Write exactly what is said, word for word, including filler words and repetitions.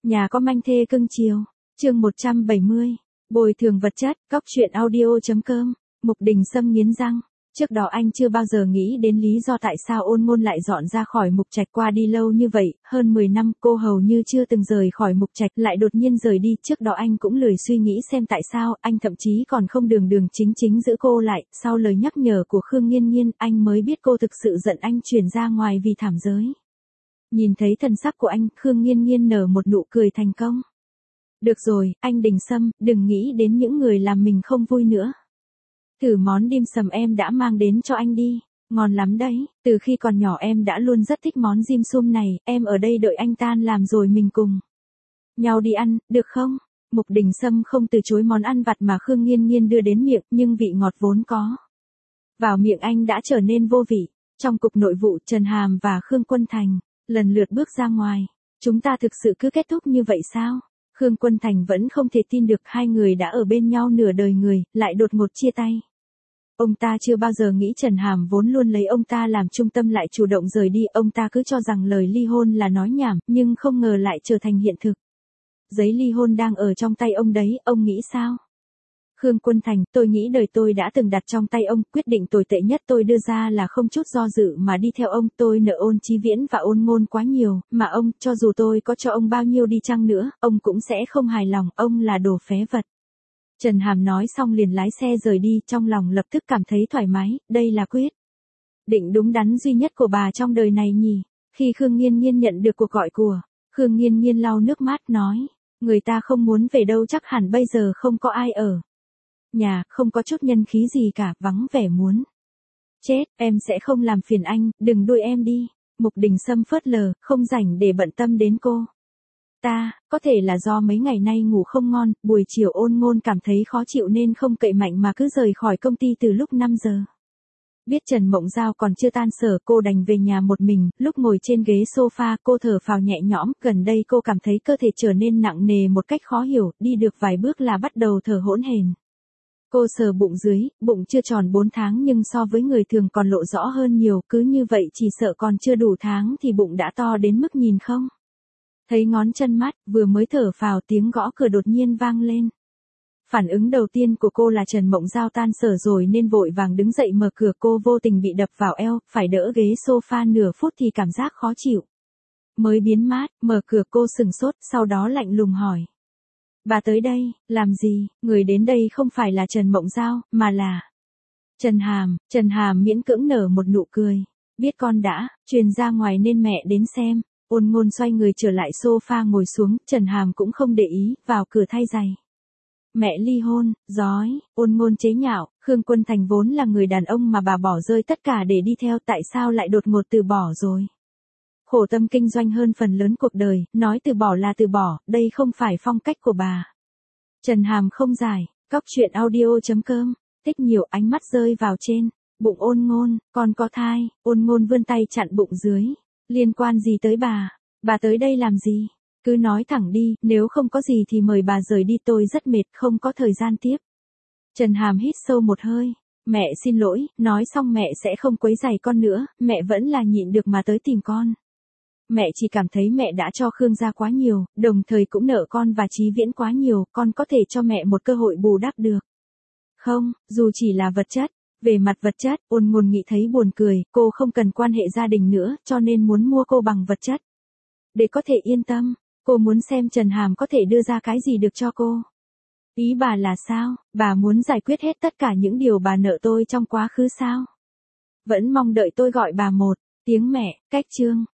Nhà có manh thê cưng chiều. Chương một trăm bảy mươi. Bồi thường vật chất. Cóc truyện audio chấm com. Mục Đình Sâm nghiến răng. Trước đó anh chưa bao giờ nghĩ đến lý do tại sao Ôn Ngôn lại dọn ra khỏi Mục Trạch qua đi lâu như vậy, hơn mười năm cô hầu như chưa từng rời khỏi Mục Trạch lại đột nhiên rời đi, trước đó anh cũng lười suy nghĩ xem tại sao, anh thậm chí còn không đường đường chính chính giữ cô lại, sau lời nhắc nhở của Khương Nghiên Nghiên, anh mới biết cô thực sự giận anh chuyển ra ngoài vì thảm giới. Nhìn thấy thần sắc của anh, Khương Nghiên Nghiên nở một nụ cười thành công. Được rồi, anh Đình Sâm, đừng nghĩ đến những người làm mình không vui nữa. Thử món dim sầm em đã mang đến cho anh đi, ngon lắm đấy, từ khi còn nhỏ em đã luôn rất thích món dim sum này, em ở đây đợi anh tan làm rồi mình cùng nhau đi ăn, được không? Mục Đình Sâm không từ chối món ăn vặt mà Khương Nghiên Nghiên đưa đến miệng, nhưng vị ngọt vốn có vào miệng anh đã trở nên vô vị. Trong cục nội vụ, Trần Hàm và Khương Quân Thành lần lượt bước ra ngoài. Chúng ta thực sự cứ kết thúc như vậy sao? Khương Quân Thành vẫn không thể tin được hai người đã ở bên nhau nửa đời người, lại đột ngột chia tay. Ông ta chưa bao giờ nghĩ Trần Hàm vốn luôn lấy ông ta làm trung tâm lại chủ động rời đi, ông ta cứ cho rằng lời ly hôn là nói nhảm, nhưng không ngờ lại trở thành hiện thực. Giấy ly hôn đang ở trong tay ông đấy, ông nghĩ sao? Khương Quân Thành, tôi nghĩ đời tôi đã từng đặt trong tay ông, quyết định tồi tệ nhất tôi đưa ra là không chút do dự mà đi theo ông, tôi nợ Ôn Chí Viễn và Ôn Ngôn quá nhiều, mà ông, cho dù tôi có cho ông bao nhiêu đi chăng nữa, ông cũng sẽ không hài lòng, ông là đồ phế vật. Trần Hàm nói xong liền lái xe rời đi, trong lòng lập tức cảm thấy thoải mái, đây là quyết định đúng đắn duy nhất của bà trong đời này nhỉ. Khi Khương Nghiên Nghiên nhận được cuộc gọi của, Khương Nghiên Nghiên lau nước mắt nói, người ta không muốn về đâu, chắc hẳn bây giờ không có ai ở nhà, không có chút nhân khí gì cả, vắng vẻ muốn chết, em sẽ không làm phiền anh, đừng đuổi em đi. Mục Đình Sâm phớt lờ, không rảnh để bận tâm đến cô ta, có thể là do mấy ngày nay ngủ không ngon, buổi chiều Ôn Ngôn cảm thấy khó chịu nên không cậy mạnh mà cứ rời khỏi công ty từ lúc năm giờ. Biết Trần Mộng Giao còn chưa tan sở, cô đành về nhà một mình, lúc ngồi trên ghế sofa cô thở phào nhẹ nhõm, gần đây cô cảm thấy cơ thể trở nên nặng nề một cách khó hiểu, đi được vài bước là bắt đầu thở hỗn hển. Cô sờ bụng dưới, bụng chưa tròn bốn tháng nhưng so với người thường còn lộ rõ hơn nhiều, cứ như vậy chỉ sợ còn chưa đủ tháng thì bụng đã to đến mức nhìn không thấy ngón chân mắt, vừa mới thở phào tiếng gõ cửa đột nhiên vang lên. Phản ứng đầu tiên của cô là Trần Mộng Giao tan sở rồi nên vội vàng đứng dậy mở cửa, cô vô tình bị đập vào eo, phải đỡ ghế sofa nửa phút thì cảm giác khó chịu mới biến mát, mở cửa cô sừng sốt, sau đó lạnh lùng hỏi. Bà tới đây, làm gì? Người đến đây không phải là Trần Mộng Giao, mà là Trần Hàm. Trần Hàm miễn cưỡng nở một nụ cười. Biết con đã truyền ra ngoài nên mẹ đến xem. Ôn Ngôn xoay người trở lại sofa ngồi xuống, Trần Hàm cũng không để ý, vào cửa thay giày. Mẹ ly hôn, giói, Ôn Ngôn chế nhạo, Khương Quân Thành vốn là người đàn ông mà bà bỏ rơi tất cả để đi theo, tại sao lại đột ngột từ bỏ rồi? Khổ tâm kinh doanh hơn phần lớn cuộc đời, nói từ bỏ là từ bỏ, đây không phải phong cách của bà. Trần Hàm không giải, cóc truyện audio chấm com, tích nhiều, ánh mắt rơi vào trên bụng Ôn Ngôn, con có thai. Ôn Ngôn vươn tay chặn bụng dưới. Liên quan gì tới bà? Bà tới đây làm gì? Cứ nói thẳng đi, nếu không có gì thì mời bà rời đi, tôi rất mệt, không có thời gian tiếp. Trần Hàm hít sâu một hơi. Mẹ xin lỗi, nói xong mẹ sẽ không quấy rầy con nữa, mẹ vẫn là nhịn được mà tới tìm con. Mẹ chỉ cảm thấy mẹ đã cho Khương gia quá nhiều, đồng thời cũng nợ con và Chí Viễn quá nhiều, con có thể cho mẹ một cơ hội bù đắp được không, dù chỉ là vật chất. Về mặt vật chất, Ôn Ngôn nghĩ thấy buồn cười, cô không cần quan hệ gia đình nữa, cho nên muốn mua cô bằng vật chất. Để có thể yên tâm, cô muốn xem Trần Hàm có thể đưa ra cái gì được cho cô. Ý bà là sao, bà muốn giải quyết hết tất cả những điều bà nợ tôi trong quá khứ sao? Vẫn mong đợi tôi gọi bà một tiếng mẹ, cách chương.